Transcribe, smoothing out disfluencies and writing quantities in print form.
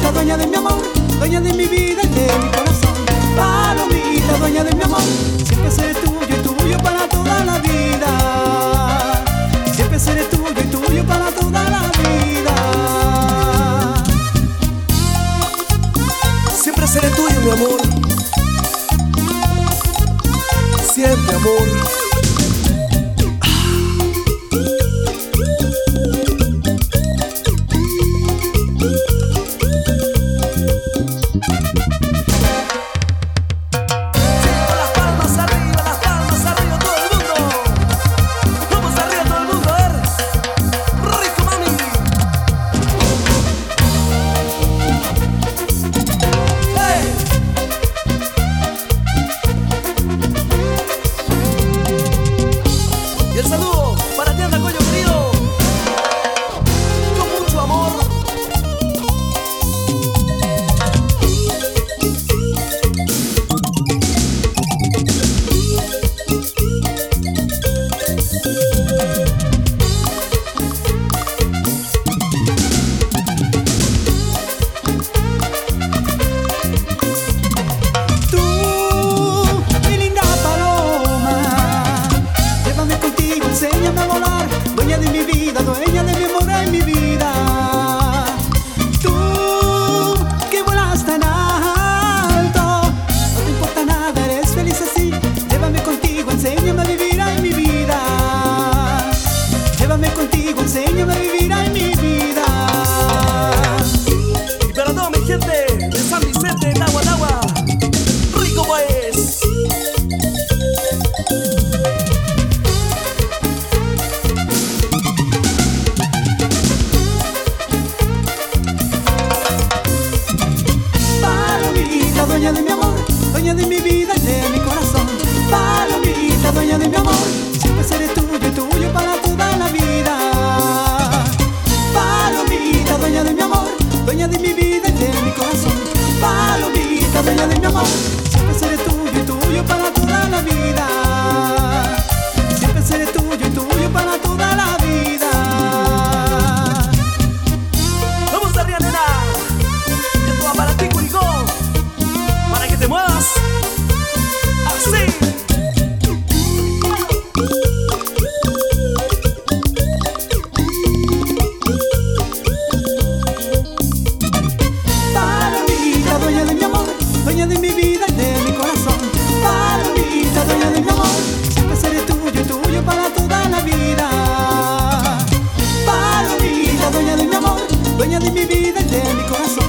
Palomita, dueña de mi amor, dueña de mi vida y de mi corazón. Palomita, dueña de mi amor, siempre seré tuyo y tuyo para toda la vida. Siempre seré tuyo y tuyo para toda la vida. Siempre seré tuyo, mi amor. Siempre, amor. Y el saludo para ti, anda, coño querido, con mucho amor. Tú, mi linda paloma, llévame contigo, enséñame a volar. Dueña de mi vida, dueña de mi amor en mi vida. Tú, que vuelas tan alto, no te importa nada, eres feliz así. Llévame contigo, enséñame a vivir en mi vida. Llévame contigo, enséñame a vivir en mi vida. Y para toda mi gente de San Vicente, Tagua, Tagua, rico pues. Palomita, dueña de mi amor, dueña de mi vida y de mi corazón. Palomita, dueña de mi amor, siempre seré tuyo y tuyo para toda la vida. Palomita, dueña de mi amor, dueña de mi vida y de mi corazón. Palomita, dueña de mi amor, siempre seré tuyo y tuyo para toda la vida. Siempre seré tuyo y tuyo para toda la vida. Vamos arriba, nena. Esto va para ti, Curicó, para que te muevas así. Palomita, dueña de mi amor, dueña de mi vida y de mi corazón. Palomita, dueña de mi amor, siempre seré tuyo y tuyo para toda la vida. Palomita, dueña de mi amor, dueña de mi vida y de mi corazón.